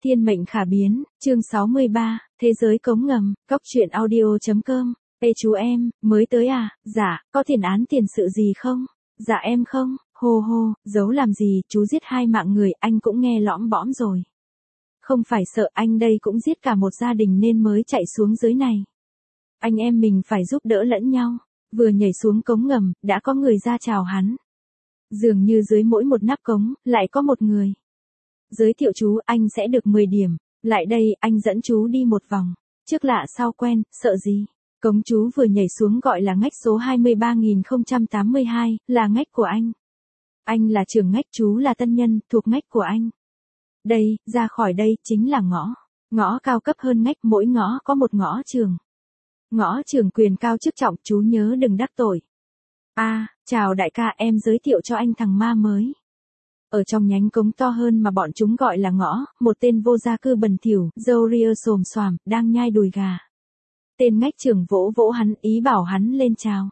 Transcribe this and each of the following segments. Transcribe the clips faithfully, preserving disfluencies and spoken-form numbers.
Thiên mệnh khả biến, chương sáu mươi ba, Thế giới cống ngầm, Cóc truyện audio.com. Ê chú em, mới tới à, dạ, có tiền án tiền sự gì không? Dạ em không, hô hô, giấu làm gì, chú giết hai mạng người, anh cũng nghe lõm bõm rồi. Không phải sợ, anh đây cũng giết cả một gia đình nên mới chạy xuống dưới này. Anh em mình phải giúp đỡ lẫn nhau. Vừa nhảy xuống cống ngầm, đã có người ra chào hắn. Dường như dưới mỗi một nắp cống, lại có một người. Giới thiệu chú, anh sẽ được mười điểm. Lại đây, anh dẫn chú đi một vòng. Trước lạ sau quen, sợ gì? Cống chú vừa nhảy xuống gọi là ngách số hai mươi ba nghìn không trăm tám mươi hai, là ngách của anh. Anh là trưởng ngách, chú là tân nhân, thuộc ngách của anh. Đây, ra khỏi đây, chính là ngõ. Ngõ cao cấp hơn ngách, mỗi ngõ có một ngõ trường. Ngõ trưởng quyền cao chức trọng, chú nhớ đừng đắc tội. A, à, chào đại ca, em giới thiệu cho anh thằng ma mới. Ở trong nhánh cống to hơn mà bọn chúng gọi là ngõ, một tên vô gia cư bẩn thỉu, râu ria xồm xoàm, đang nhai đùi gà. Tên ngách trưởng vỗ vỗ hắn, ý bảo hắn lên chào.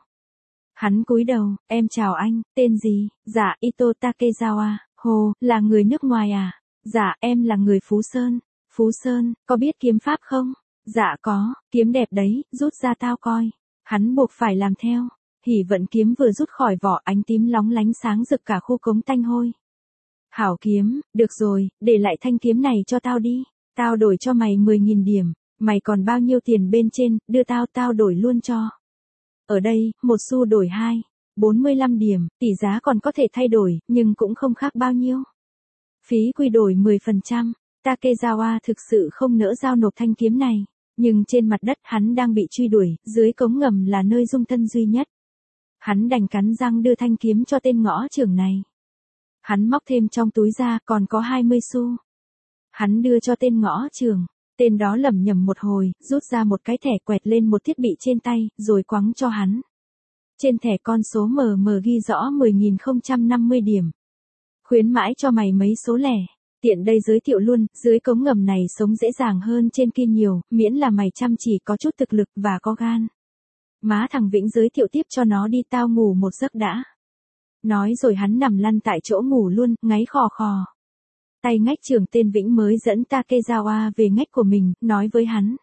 Hắn cúi đầu, em chào anh, tên gì? Dạ, Ito Takezawa, hồ, là người nước ngoài à? Dạ, em là người Phú Sơn. Phú Sơn, có biết kiếm pháp không? Dạ có, kiếm đẹp đấy, rút ra tao coi. Hắn buộc phải làm theo. Hỉ vận kiếm vừa rút khỏi vỏ, ánh tím lóng lánh sáng rực cả khu cống tanh hôi. Hảo kiếm, được rồi, để lại thanh kiếm này cho tao đi. Tao đổi cho mày mười nghìn điểm. Mày còn bao nhiêu tiền bên trên, đưa tao, tao đổi luôn cho. Ở đây, một xu đổi hai, bốn mươi lăm điểm, tỷ giá còn có thể thay đổi, nhưng cũng không khác bao nhiêu. Phí quy đổi mười phần trăm. Takezawa thực sự không nỡ giao nộp thanh kiếm này, nhưng trên mặt đất hắn đang bị truy đuổi, dưới cống ngầm là nơi dung thân duy nhất. Hắn đành cắn răng đưa thanh kiếm cho tên ngõ trưởng này. Hắn móc thêm trong túi ra, còn có hai mươi xu. Hắn đưa cho tên ngõ trưởng, tên đó lẩm nhẩm một hồi, rút ra một cái thẻ quẹt lên một thiết bị trên tay, rồi quăng cho hắn. Trên thẻ con số mờ mờ ghi rõ mười nghìn không trăm năm mươi điểm. Khuyến mãi cho mày mấy số lẻ. Tiện đây giới thiệu luôn, dưới cống ngầm này sống dễ dàng hơn trên kia nhiều, miễn là mày chăm chỉ có chút thực lực và có gan. Má thằng Vĩnh giới thiệu tiếp cho nó đi, tao ngủ một giấc đã. Nói rồi hắn nằm lăn tại chỗ ngủ luôn, ngáy khò khò. Tay ngách trưởng tên Vĩnh mới dẫn Takezawa về ngách của mình, nói với hắn.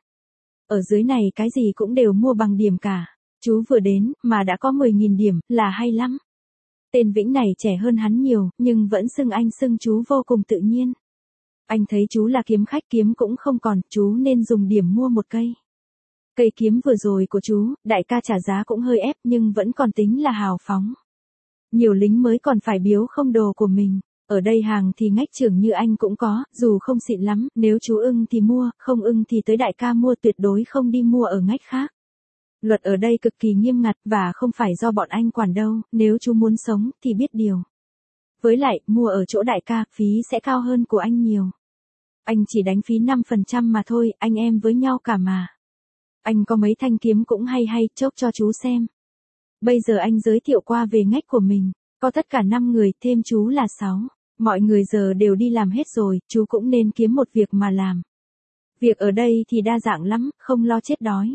Ở dưới này cái gì cũng đều mua bằng điểm cả. Chú vừa đến, mà đã có mười nghìn điểm, là hay lắm. Tên Vĩnh này trẻ hơn hắn nhiều, nhưng vẫn xưng anh xưng chú vô cùng tự nhiên. Anh thấy chú là kiếm khách, kiếm cũng không còn, chú nên dùng điểm mua một cây. Cây kiếm vừa rồi của chú, đại ca trả giá cũng hơi ép nhưng vẫn còn tính là hào phóng. Nhiều lính mới còn phải biếu không đồ của mình. Ở đây hàng thì ngách trưởng như anh cũng có, dù không xịn lắm, nếu chú ưng thì mua, không ưng thì tới đại ca mua, tuyệt đối không đi mua ở ngách khác. Luật ở đây cực kỳ nghiêm ngặt và không phải do bọn anh quản đâu, nếu chú muốn sống thì biết điều. Với lại, mua ở chỗ đại ca, phí sẽ cao hơn của anh nhiều. Anh chỉ đánh phí năm phần trăm mà thôi, anh em với nhau cả mà. Anh có mấy thanh kiếm cũng hay hay, chốc cho chú xem. Bây giờ anh giới thiệu qua về ngách của mình, có tất cả năm người, thêm chú là sáu. Mọi người giờ đều đi làm hết rồi, chú cũng nên kiếm một việc mà làm. Việc ở đây thì đa dạng lắm, không lo chết đói.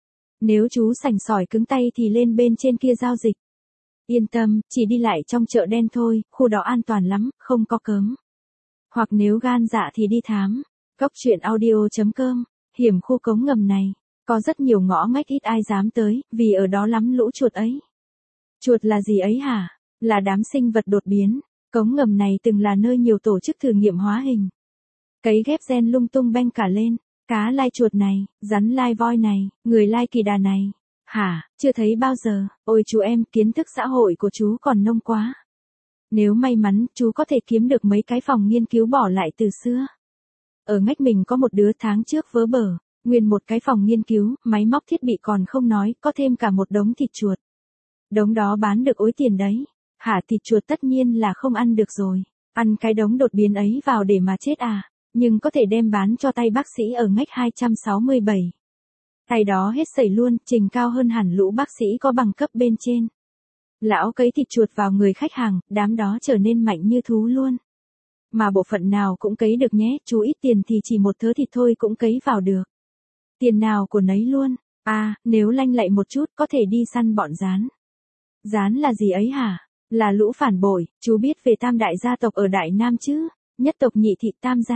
Nếu chú sành sỏi cứng tay thì lên bên trên kia giao dịch. Yên tâm, chỉ đi lại trong chợ đen thôi, khu đó an toàn lắm, không có cớm. Hoặc nếu gan dạ thì đi thám. Cóc truyện audio.com. Hiểm khu cống ngầm này, có rất nhiều ngõ ngách ít ai dám tới, vì ở đó lắm lũ chuột ấy. Chuột là gì ấy hả? Là đám sinh vật đột biến. Cống ngầm này từng là nơi nhiều tổ chức thử nghiệm hóa hình. Cấy ghép gen lung tung beng cả lên. Cá lai chuột này, rắn lai voi này, người lai kỳ đà này. Hả, chưa thấy bao giờ, ôi chú em, kiến thức xã hội của chú còn nông quá. Nếu may mắn, chú có thể kiếm được mấy cái phòng nghiên cứu bỏ lại từ xưa. Ở ngách mình có một đứa tháng trước vớ bở, nguyên một cái phòng nghiên cứu, máy móc thiết bị còn không nói, có thêm cả một đống thịt chuột. Đống đó bán được ối tiền đấy. Hả, thịt chuột tất nhiên là không ăn được rồi. Ăn cái đống đột biến ấy vào để mà chết à. Nhưng có thể đem bán cho tay bác sĩ ở ngách hai trăm sáu mươi bảy. Tay đó hết sẩy luôn, trình cao hơn hẳn lũ bác sĩ có bằng cấp bên trên. Lão cấy thịt chuột vào người khách hàng, đám đó trở nên mạnh như thú luôn. Mà bộ phận nào cũng cấy được nhé, chú ít tiền thì chỉ một thớ thịt thôi cũng cấy vào được. Tiền nào của nấy luôn. À, nếu lanh lạy một chút có thể đi săn bọn gián. Gián là gì ấy hả? Là lũ phản bội, chú biết về tam đại gia tộc ở Đại Nam chứ? Nhất tộc Nhị thị Tam gia.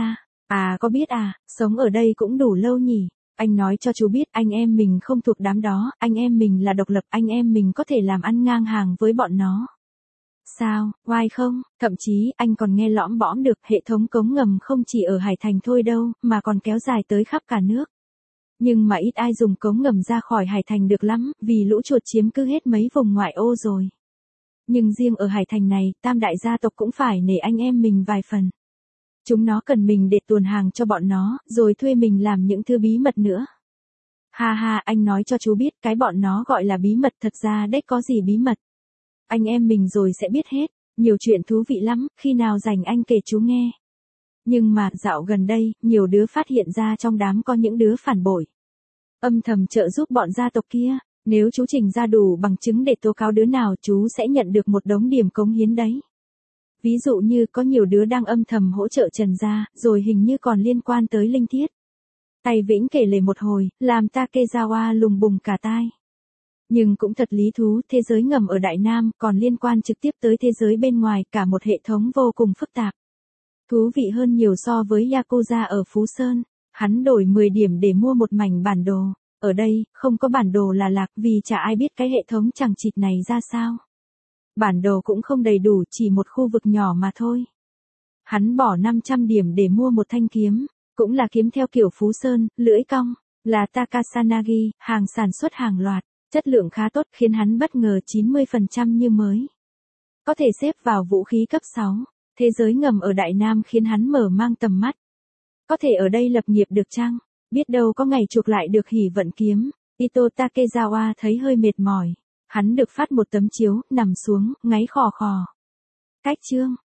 À có biết à, sống ở đây cũng đủ lâu nhỉ. Anh nói cho chú biết anh em mình không thuộc đám đó, anh em mình là độc lập, anh em mình có thể làm ăn ngang hàng với bọn nó. Sao, oai không? Thậm chí anh còn nghe lõm bõm được hệ thống cống ngầm không chỉ ở Hải Thành thôi đâu, mà còn kéo dài tới khắp cả nước. Nhưng mà ít ai dùng cống ngầm ra khỏi Hải Thành được lắm, vì lũ chuột chiếm cứ hết mấy vùng ngoại ô rồi. Nhưng riêng ở Hải Thành này, tam đại gia tộc cũng phải nể anh em mình vài phần. Chúng nó cần mình để tuồn hàng cho bọn nó, rồi thuê mình làm những thứ bí mật nữa. Ha ha, anh nói cho chú biết, cái bọn nó gọi là bí mật thật ra đấy có gì bí mật. Anh em mình rồi sẽ biết hết, nhiều chuyện thú vị lắm, khi nào rảnh anh kể chú nghe. Nhưng mà, dạo gần đây, nhiều đứa phát hiện ra trong đám có những đứa phản bội. Âm thầm trợ giúp bọn gia tộc kia, nếu chú trình ra đủ bằng chứng để tố cáo đứa nào chú sẽ nhận được một đống điểm cống hiến đấy. Ví dụ như có nhiều đứa đang âm thầm hỗ trợ Trần gia, rồi hình như còn liên quan tới linh thiết. Tay Vĩnh kể lể một hồi, làm Takezawa lùng bùng cả tai. Nhưng cũng thật lý thú, thế giới ngầm ở Đại Nam còn liên quan trực tiếp tới thế giới bên ngoài, cả một hệ thống vô cùng phức tạp. Thú vị hơn nhiều so với Yakuza ở Phú Sơn. Hắn đổi mười điểm để mua một mảnh bản đồ. Ở đây, không có bản đồ là lạc vì chả ai biết cái hệ thống chằng chịt này ra sao. Bản đồ cũng không đầy đủ, chỉ một khu vực nhỏ mà thôi. Hắn bỏ năm trăm điểm để mua một thanh kiếm, cũng là kiếm theo kiểu Phú Sơn, lưỡi cong, là Takasanagi, hàng sản xuất hàng loạt, chất lượng khá tốt khiến hắn bất ngờ chín mươi phần trăm như mới. Có thể xếp vào vũ khí cấp sáu, thế giới ngầm ở Đại Nam khiến hắn mở mang tầm mắt. Có thể ở đây lập nghiệp được chăng? Biết đâu có ngày chuộc lại được hỉ vận kiếm. Ito Takezawa thấy hơi mệt mỏi. Hắn được phát một tấm chiếu, nằm xuống, ngáy khò khò. Cách chương.